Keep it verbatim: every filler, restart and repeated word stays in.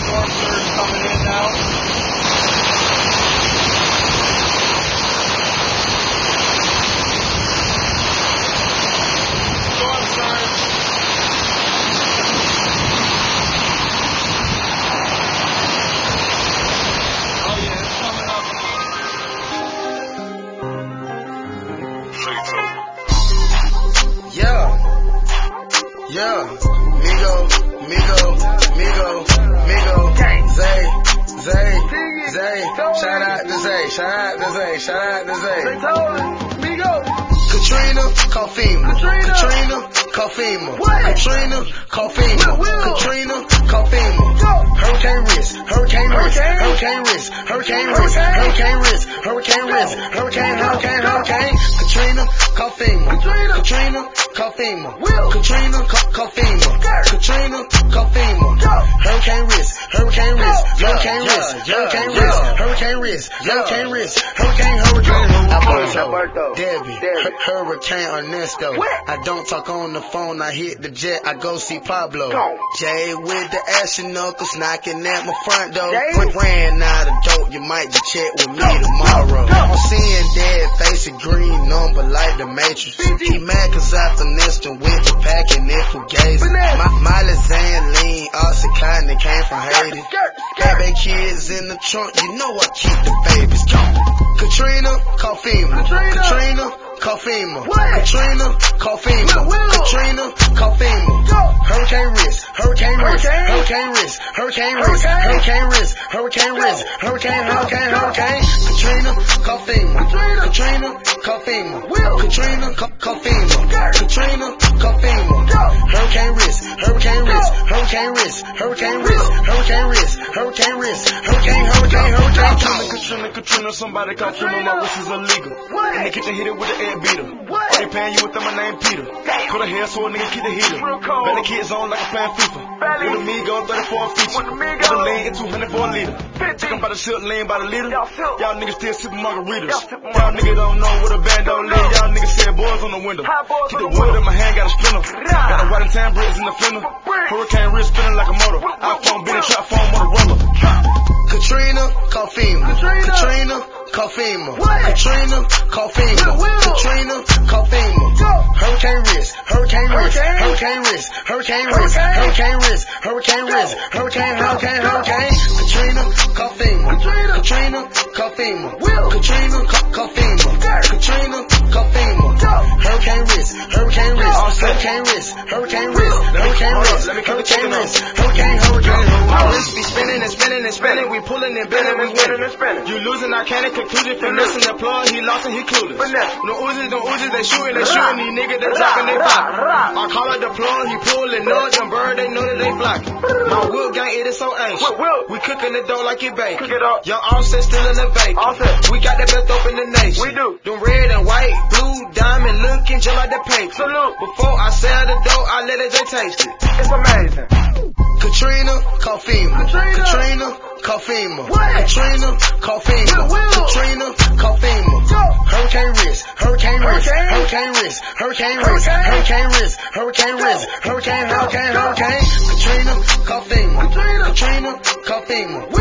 storm surge coming in now. Storm surge. Oh yeah, it's coming up. Yeah, yeah, Migo, Migo, Migo, Migo, Zay, Zay, Zay, shout out to Zay, shout out to Zay, shout out to Zay. Katrina, call FEMA. Katrina, call FEMA. Katrina, call FEMA. Katrina, call FEMA. Hurricane risk, hurricane risk, hurricane risk, hurricane risk, hurricane risk, hurricane risk, hurricane, hurricane, hurricane. Katrina, call FEMA. Katrina, call FEMA. Katrina, call FEMA. Katrina, call FEMA. Hurricane risk, hurricane risk, hurricane risk, hurricane risk, hurricane risk, hurricane risk, hurricane, hurricane, Alberto, Debbie, Hurricane Ernesto. I don't talk on the phone, I hit the jet, I go see Pablo. Jay with the ashen knuckles knocking at my front door. Ran out of dope, you might just check with me tomorrow. I'm seeing dead face, a green number like the Matrix. He mad cause I finessed him with the pack and it fugazi. My Miley Zan lean, Oxycontin that came from Haiti. Baby kids in the trunk, you know I keep the babies. Katrina, call FEMA. Katrina, call FEMA. Katrina, call FEMA. Katrina, call FEMA. Hurricane risk, hurricane risk, hurricane risk, hurricane risk, hurricane risk, hurricane risk, hurricane, hurricane, hurricane. Katrina, call FEMA. Katrina, call FEMA. Katrina, call FEMA. Katrina, call FEMA. Hurricane risk, hurricane risk, hurricane risk, hurricane risk, hurricane risk, hurricane risk, hurricane, hurricane, hurricane. Katrina, Katrina, somebody call FEMA, my wrist is illegal. In the kitchen, hit it with the air beater. Are they paying you with them, my name Peter. Put a hair so a nigga keep the heater. Belly kids on like a playing FIFA. With a Migo, thirty-four feature. With a lean, it's two hundred for a liter. Chicken by the silk, lean by the liter. Y'all niggas still sipping margaritas. Y'all niggas don't know what a bando live. Y'all niggas said boys on the window. Keep the wood in my hand, got a splinter. Got a white and tan bricks in the fender. Hurricane wrist spinning like a motor. iPhone beating trap phone Motorola. Katrina, call FEMA. Katrina, call FEMA. Katrina, call FEMA. Katrina, call FEMA. Hurricane risk, hurricane risk, hurricane risk, hurricane risk, hurricane risk, hurricane risk, hurricane, hurricane, hurricane. Katrina, call FEMA. Katrina, call FEMA. Katrina, call FEMA. Katrina, call FEMA. Hurricane risk, hurricane risk, hurricane risk, hurricane risk, hurricane risk, hurricane risk, hurricane, hurricane. My wrist be spinning and spinning and spinning. We pulling and bending, we winning and spinning. You losing, I can't conclude. Finessing the plug, he lost and he clueless. No Uzis, no Uzis, they shooting, they shooting. These niggas, they dropping, they popping. I call it the plug, he pulling up. Them birds, they know that they blocking. My whip gang, it is so ancient. We cooking the dough like it bacon. Young Offset still in the bacon. We got the best dope in the nation. We do. Them red and white, blue, diamond, looking just like the paper. Before I sell the dough, I let it just taste it. It's amazing. Katrina, call FEMA. Katrina, call FEMA. Katrina, call FEMA. Katrina, call FEMA. Hurricane risk, hurricane risk, hurricane risk, hurricane risk, hurricane risk, hurricane risk, hurricane, hurricane, hurricane. Katrina, call FEMA. Katrina, call FEMA.